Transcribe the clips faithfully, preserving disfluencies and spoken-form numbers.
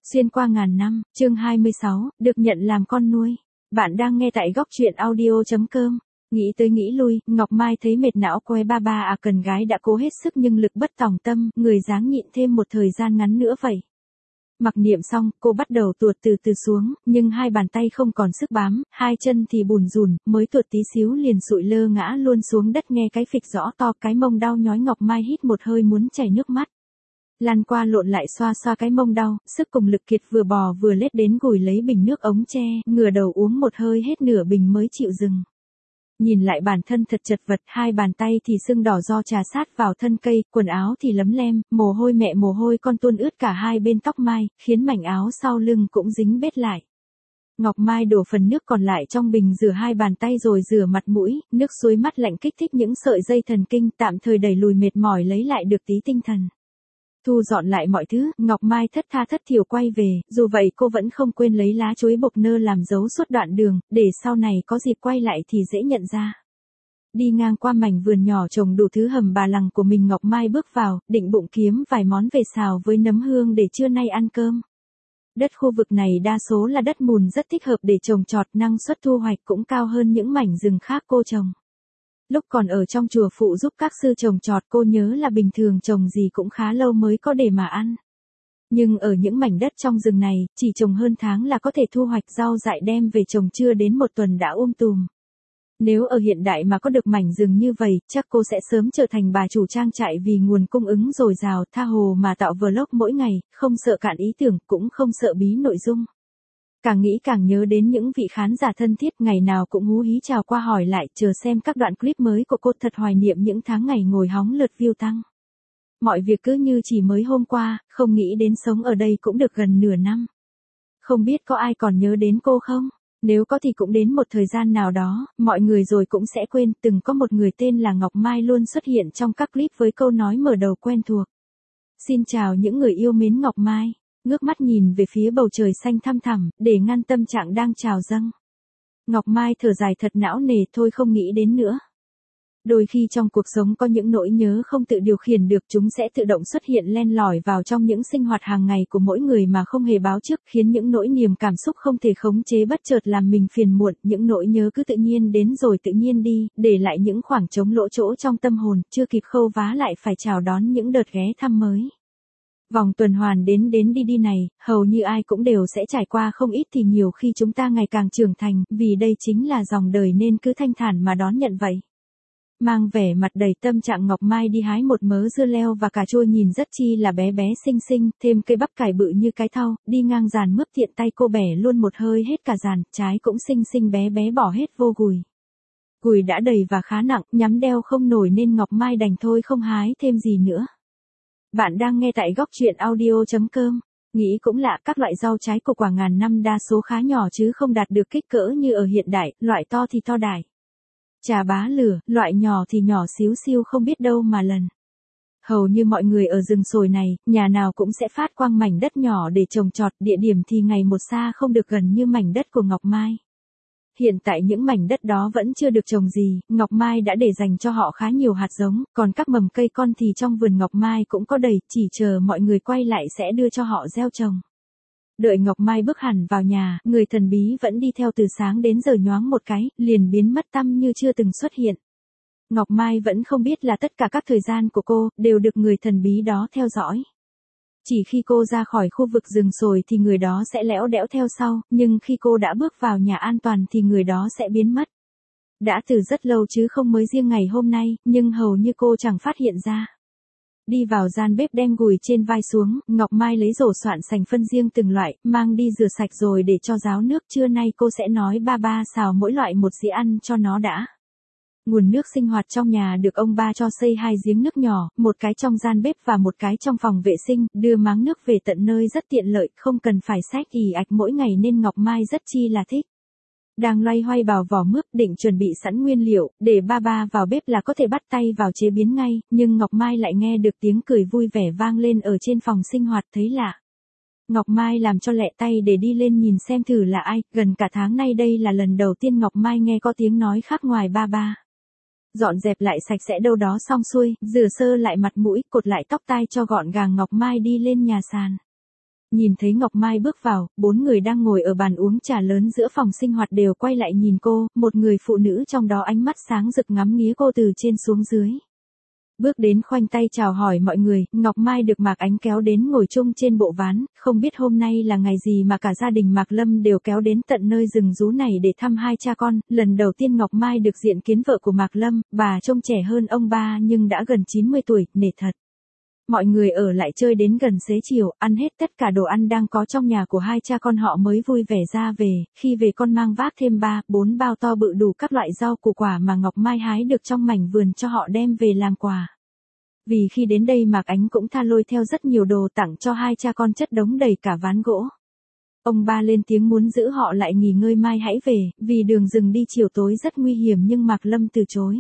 Xuyên qua ngàn năm, chương hai mươi sáu, được nhận làm con nuôi. Bạn đang nghe tại góc truyện audio chấm com. Nghĩ tới nghĩ lui, Ngọc Mai thấy mệt não que ba ba à cần gái đã cố hết sức nhưng lực bất tòng tâm, người dáng nhịn thêm một thời gian ngắn nữa vậy. Mặc niệm xong, cô bắt đầu tuột từ từ xuống, nhưng hai bàn tay không còn sức bám, hai chân thì bùn rùn, mới tuột tí xíu liền sụi lơ ngã luôn xuống đất nghe cái phịch rõ to, cái mông đau nhói. Ngọc Mai hít một hơi muốn chảy nước mắt. Lăn qua lộn lại xoa xoa cái mông đau, sức cùng lực kiệt vừa bò vừa lết đến gùi lấy bình nước ống tre, ngửa đầu uống một hơi hết nửa bình mới chịu dừng. Nhìn lại bản thân thật chật vật, hai bàn tay thì sưng đỏ do trà sát vào thân cây, quần áo thì lấm lem, mồ hôi mẹ mồ hôi con tuôn ướt cả hai bên tóc mai, khiến mảnh áo sau lưng cũng dính bết lại. Ngọc Mai đổ phần nước còn lại trong bình rửa hai bàn tay rồi rửa mặt mũi, nước suối mắt lạnh kích thích những sợi dây thần kinh, tạm thời đẩy lùi mệt mỏi lấy lại được tí tinh thần. Thu dọn lại mọi thứ, Ngọc Mai thất tha thất thiểu quay về, dù vậy cô vẫn không quên lấy lá chuối bộc nơ làm dấu suốt đoạn đường, để sau này có dịp quay lại thì dễ nhận ra. Đi ngang qua mảnh vườn nhỏ trồng đủ thứ hầm bà lằng của mình, Ngọc Mai bước vào, định bụng kiếm vài món về xào với nấm hương để trưa nay ăn cơm. Đất khu vực này đa số là đất mùn rất thích hợp để trồng trọt, năng suất thu hoạch cũng cao hơn những mảnh rừng khác cô trồng. Lúc còn ở trong chùa phụ giúp các sư trồng trọt cô nhớ là bình thường trồng gì cũng khá lâu mới có để mà ăn. Nhưng ở những mảnh đất trong rừng này, chỉ trồng hơn tháng là có thể thu hoạch, rau dại đem về trồng chưa đến một tuần đã um tùm. Nếu ở hiện đại mà có được mảnh rừng như vậy, chắc cô sẽ sớm trở thành bà chủ trang trại vì nguồn cung ứng dồi dào, tha hồ mà tạo vlog mỗi ngày, không sợ cạn ý tưởng, cũng không sợ bí nội dung. Càng nghĩ càng nhớ đến những vị khán giả thân thiết, ngày nào cũng hú hí chào qua hỏi lại, chờ xem các đoạn clip mới của cô, thật hoài niệm những tháng ngày ngồi hóng lượt view tăng. Mọi việc cứ như chỉ mới hôm qua, không nghĩ đến sống ở đây cũng được gần nửa năm. Không biết có ai còn nhớ đến cô không? Nếu có thì cũng đến một thời gian nào đó, mọi người rồi cũng sẽ quên, từng có một người tên là Ngọc Mai luôn xuất hiện trong các clip với câu nói mở đầu quen thuộc. Xin chào những người yêu mến Ngọc Mai. Ngước mắt nhìn về phía bầu trời xanh thăm thẳm, để ngăn tâm trạng đang trào dâng. Ngọc Mai thở dài thật não nề, thôi không nghĩ đến nữa. Đôi khi trong cuộc sống có những nỗi nhớ không tự điều khiển được, chúng sẽ tự động xuất hiện len lỏi vào trong những sinh hoạt hàng ngày của mỗi người mà không hề báo trước, khiến những nỗi niềm cảm xúc không thể khống chế bất chợt làm mình phiền muộn, những nỗi nhớ cứ tự nhiên đến rồi tự nhiên đi, để lại những khoảng trống lỗ chỗ trong tâm hồn, chưa kịp khâu vá lại phải chào đón những đợt ghé thăm mới. Vòng tuần hoàn đến đến đi đi này, hầu như ai cũng đều sẽ trải qua, không ít thì nhiều khi chúng ta ngày càng trưởng thành, vì đây chính là dòng đời nên cứ thanh thản mà đón nhận vậy. Mang vẻ mặt đầy tâm trạng, Ngọc Mai đi hái một mớ dưa leo và cà chua nhìn rất chi là bé bé xinh xinh, thêm cây bắp cải bự như cái thau, đi ngang giàn mướp tiện tay cô bẻ luôn một hơi hết cả giàn, trái cũng xinh xinh bé bé bỏ hết vô gùi. Gùi đã đầy và khá nặng, nhắm đeo không nổi nên Ngọc Mai đành thôi không hái thêm gì nữa. Bạn đang nghe tại góc truyện audio chấm com. Nghĩ cũng lạ, các loại rau trái của quả ngàn năm đa số khá nhỏ chứ không đạt được kích cỡ như ở hiện đại, loại to thì to đài. Trà bá lửa, loại nhỏ thì nhỏ xíu xiu không biết đâu mà lần. Hầu như mọi người ở rừng sồi này, nhà nào cũng sẽ phát quang mảnh đất nhỏ để trồng trọt, địa điểm thì ngày một xa không được gần như mảnh đất của Ngọc Mai. Hiện tại những mảnh đất đó vẫn chưa được trồng gì, Ngọc Mai đã để dành cho họ khá nhiều hạt giống, còn các mầm cây con thì trong vườn Ngọc Mai cũng có đầy, chỉ chờ mọi người quay lại sẽ đưa cho họ gieo trồng. Đợi Ngọc Mai bước hẳn vào nhà, người thần bí vẫn đi theo từ sáng đến giờ nhoáng một cái, liền biến mất tăm như chưa từng xuất hiện. Ngọc Mai vẫn không biết là tất cả các thời gian của cô, đều được người thần bí đó theo dõi. Chỉ khi cô ra khỏi khu vực rừng sồi thì người đó sẽ lẽo đẽo theo sau, nhưng khi cô đã bước vào nhà an toàn thì người đó sẽ biến mất. Đã từ rất lâu chứ không mới riêng ngày hôm nay, nhưng hầu như cô chẳng phát hiện ra. Đi vào gian bếp đem gùi trên vai xuống, Ngọc Mai lấy rổ soạn sành phân riêng từng loại, mang đi rửa sạch rồi để cho ráo nước, trưa nay cô sẽ nói ba ba xào mỗi loại một dĩa ăn cho nó đã. Nguồn nước sinh hoạt trong nhà được ông ba cho xây hai giếng nước nhỏ, một cái trong gian bếp và một cái trong phòng vệ sinh, đưa máng nước về tận nơi rất tiện lợi, không cần phải xách ì ạch mỗi ngày nên Ngọc Mai rất chi là thích. Đang loay hoay bào vỏ mướp định chuẩn bị sẵn nguyên liệu, để ba ba vào bếp là có thể bắt tay vào chế biến ngay, nhưng Ngọc Mai lại nghe được tiếng cười vui vẻ vang lên ở trên phòng sinh hoạt, thấy lạ. Ngọc Mai làm cho lẹ tay để đi lên nhìn xem thử là ai, gần cả tháng nay đây là lần đầu tiên Ngọc Mai nghe có tiếng nói khác ngoài ba ba. Dọn dẹp lại sạch sẽ đâu đó xong xuôi, rửa sơ lại mặt mũi, cột lại tóc tai cho gọn gàng, Ngọc Mai đi lên nhà sàn. Nhìn thấy Ngọc Mai bước vào, bốn người đang ngồi ở bàn uống trà lớn giữa phòng sinh hoạt đều quay lại nhìn cô, một người phụ nữ trong đó ánh mắt sáng rực ngắm nghía cô từ trên xuống dưới. Bước đến khoanh tay chào hỏi mọi người, Ngọc Mai được Mạc Ánh kéo đến ngồi chung trên bộ ván, không biết hôm nay là ngày gì mà cả gia đình Mạc Lâm đều kéo đến tận nơi rừng rú này để thăm hai cha con, lần đầu tiên Ngọc Mai được diện kiến vợ của Mạc Lâm, bà trông trẻ hơn ông ba nhưng đã gần chín mươi tuổi, nể thật. Mọi người ở lại chơi đến gần xế chiều, ăn hết tất cả đồ ăn đang có trong nhà của hai cha con họ mới vui vẻ ra về, khi về con mang vác thêm ba, bốn bao to bự đủ các loại rau củ quả mà Ngọc Mai hái được trong mảnh vườn cho họ đem về làm quà. Vì khi đến đây Mạc Ánh cũng tha lôi theo rất nhiều đồ tặng cho hai cha con chất đống đầy cả ván gỗ. Ông ba lên tiếng muốn giữ họ lại nghỉ ngơi mai hãy về, vì đường rừng đi chiều tối rất nguy hiểm nhưng Mạc Lâm từ chối.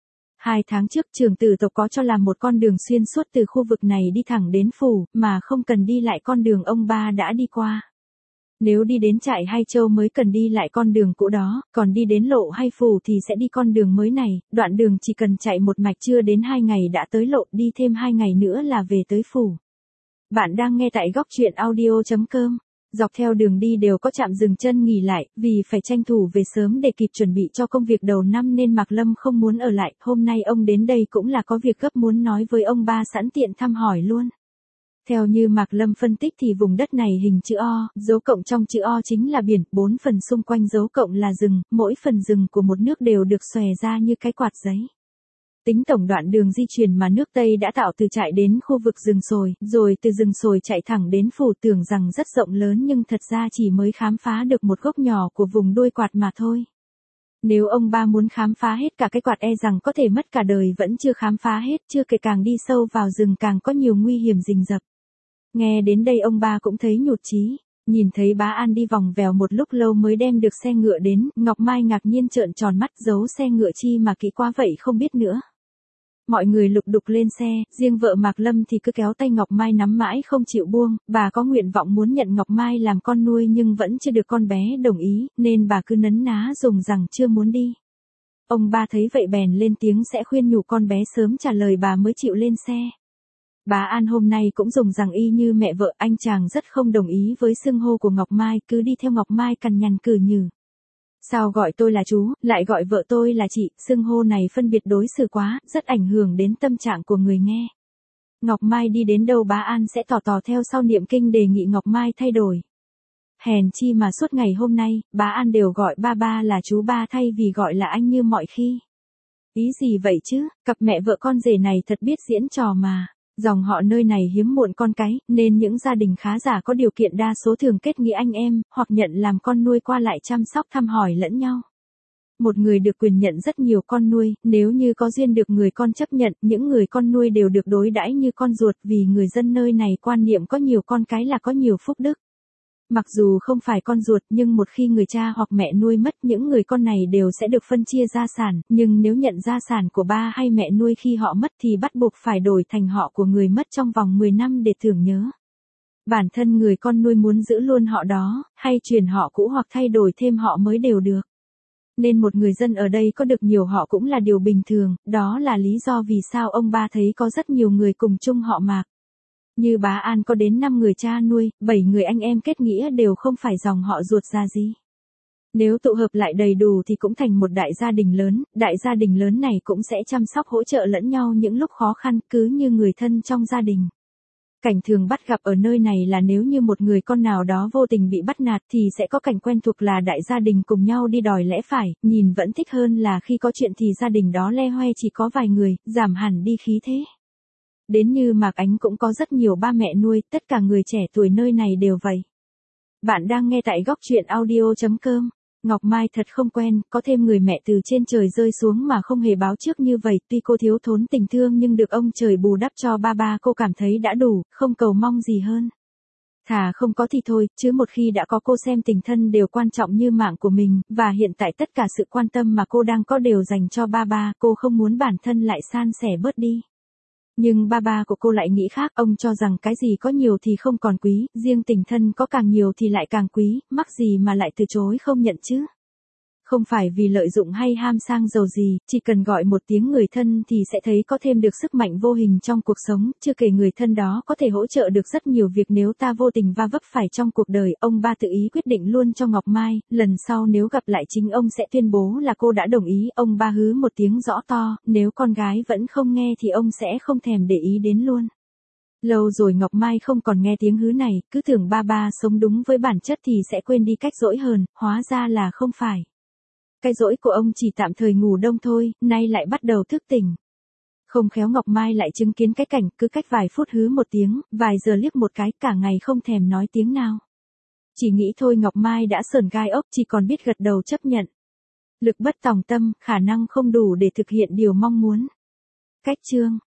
Hai tháng trước trưởng tử tộc có cho làm một con đường xuyên suốt từ khu vực này đi thẳng đến phủ, mà không cần đi lại con đường ông ba đã đi qua. Nếu đi đến trại hay châu mới cần đi lại con đường cũ đó, còn đi đến lộ hay phủ thì sẽ đi con đường mới này, đoạn đường chỉ cần chạy một mạch chưa đến hai ngày đã tới lộ, đi thêm hai ngày nữa là về tới phủ. Bạn đang nghe tại góc truyện audio chấm com. Dọc theo đường đi đều có trạm dừng chân nghỉ lại, vì phải tranh thủ về sớm để kịp chuẩn bị cho công việc đầu năm nên Mạc Lâm không muốn ở lại, hôm nay ông đến đây cũng là có việc gấp muốn nói với ông ba sẵn tiện thăm hỏi luôn. Theo như Mạc Lâm phân tích thì vùng đất này hình chữ O, dấu cộng trong chữ O chính là biển, bốn phần xung quanh dấu cộng là rừng, mỗi phần rừng của một nước đều được xòe ra như cái quạt giấy. Tính tổng đoạn đường di chuyển mà nước Tây đã tạo từ trại đến khu vực rừng sồi, rồi từ rừng sồi chạy thẳng đến phủ, tưởng rằng rất rộng lớn nhưng thật ra chỉ mới khám phá được một góc nhỏ của vùng đuôi quạt mà thôi. Nếu ông ba muốn khám phá hết cả cái quạt e rằng có thể mất cả đời vẫn chưa khám phá hết, chưa kể càng đi sâu vào rừng càng có nhiều nguy hiểm rình rập. Nghe đến đây ông ba cũng thấy nhụt chí. Nhìn thấy bá An đi vòng vèo một lúc lâu mới đem được xe ngựa đến, Ngọc Mai ngạc nhiên trợn tròn mắt, giấu xe ngựa chi mà kỹ quá vậy không biết nữa. Mọi người lục đục lên xe, riêng vợ Mạc Lâm thì cứ kéo tay Ngọc Mai nắm mãi không chịu buông, bà có nguyện vọng muốn nhận Ngọc Mai làm con nuôi nhưng vẫn chưa được con bé đồng ý, nên bà cứ nấn ná dùng rằng chưa muốn đi. Ông ba thấy vậy bèn lên tiếng sẽ khuyên nhủ con bé sớm trả lời bà mới chịu lên xe. Bá An hôm nay cũng dùng rằng y như mẹ vợ, anh chàng rất không đồng ý với xưng hô của Ngọc Mai, cứ đi theo Ngọc Mai cằn nhằn cử nhừ. Sao gọi tôi là chú, lại gọi vợ tôi là chị, xưng hô này phân biệt đối xử quá, rất ảnh hưởng đến tâm trạng của người nghe. Ngọc Mai đi đến đâu Bá An sẽ tỏ tỏ theo sau niệm kinh đề nghị Ngọc Mai thay đổi. Hèn chi mà suốt ngày hôm nay, Bá An đều gọi ba ba là chú ba thay vì gọi là anh như mọi khi. Ý gì vậy chứ, cặp mẹ vợ con rể này thật biết diễn trò mà. Dòng họ nơi này hiếm muộn con cái, nên những gia đình khá giả có điều kiện đa số thường kết nghĩa anh em, hoặc nhận làm con nuôi qua lại chăm sóc thăm hỏi lẫn nhau. Một người được quyền nhận rất nhiều con nuôi, nếu như có duyên được người con chấp nhận, những người con nuôi đều được đối đãi như con ruột vì người dân nơi này quan niệm có nhiều con cái là có nhiều phúc đức. Mặc dù không phải con ruột nhưng một khi người cha hoặc mẹ nuôi mất những người con này đều sẽ được phân chia gia sản, nhưng nếu nhận gia sản của ba hay mẹ nuôi khi họ mất thì bắt buộc phải đổi thành họ của người mất trong vòng mười năm để tưởng nhớ. Bản thân người con nuôi muốn giữ luôn họ đó, hay chuyển họ cũ hoặc thay đổi thêm họ mới đều được. Nên một người dân ở đây có được nhiều họ cũng là điều bình thường, đó là lý do vì sao ông ba thấy có rất nhiều người cùng chung họ Mạc. Như Bá An có đến năm người cha nuôi, bảy người anh em kết nghĩa đều không phải dòng họ ruột ra gì. Nếu tụ hợp lại đầy đủ thì cũng thành một đại gia đình lớn, đại gia đình lớn này cũng sẽ chăm sóc hỗ trợ lẫn nhau những lúc khó khăn cứ như người thân trong gia đình. Cảnh thường bắt gặp ở nơi này là nếu như một người con nào đó vô tình bị bắt nạt thì sẽ có cảnh quen thuộc là đại gia đình cùng nhau đi đòi lẽ phải, nhìn vẫn thích hơn là khi có chuyện thì gia đình đó le hoe chỉ có vài người, giảm hẳn đi khí thế. Đến như Mạc Ánh cũng có rất nhiều ba mẹ nuôi, tất cả người trẻ tuổi nơi này đều vậy. Bạn đang nghe tại góc truyện audio chấm com. Ngọc Mai thật không quen, có thêm người mẹ từ trên trời rơi xuống mà không hề báo trước như vậy, tuy cô thiếu thốn tình thương nhưng được ông trời bù đắp cho ba ba cô cảm thấy đã đủ, không cầu mong gì hơn. Thà không có thì thôi, chứ một khi đã có cô xem tình thân đều quan trọng như mạng của mình, và hiện tại tất cả sự quan tâm mà cô đang có đều dành cho ba ba, cô không muốn bản thân lại san sẻ bớt đi. Nhưng ba ba của cô lại nghĩ khác, ông cho rằng cái gì có nhiều thì không còn quý, riêng tình thân có càng nhiều thì lại càng quý, mắc gì mà lại từ chối không nhận chứ. Không phải vì lợi dụng hay ham sang giàu gì, chỉ cần gọi một tiếng người thân thì sẽ thấy có thêm được sức mạnh vô hình trong cuộc sống, chưa kể người thân đó có thể hỗ trợ được rất nhiều việc nếu ta vô tình va vấp phải trong cuộc đời. Ông ba tự ý quyết định luôn cho Ngọc Mai, lần sau nếu gặp lại chính ông sẽ tuyên bố là cô đã đồng ý. Ông ba hứ một tiếng rõ to, nếu con gái vẫn không nghe thì ông sẽ không thèm để ý đến luôn. Lâu rồi Ngọc Mai không còn nghe tiếng hứ này, cứ tưởng ba ba sống đúng với bản chất thì sẽ quên đi cách dỗi hờn, hóa ra là không phải. Cái dỗi của ông chỉ tạm thời ngủ đông thôi, nay lại bắt đầu thức tỉnh. Không khéo Ngọc Mai lại chứng kiến cái cảnh cứ cách vài phút hứ một tiếng, vài giờ liếc một cái, cả ngày không thèm nói tiếng nào. Chỉ nghĩ thôi Ngọc Mai đã sởn gai ốc, chỉ còn biết gật đầu chấp nhận. Lực bất tòng tâm, khả năng không đủ để thực hiện điều mong muốn. Cách chương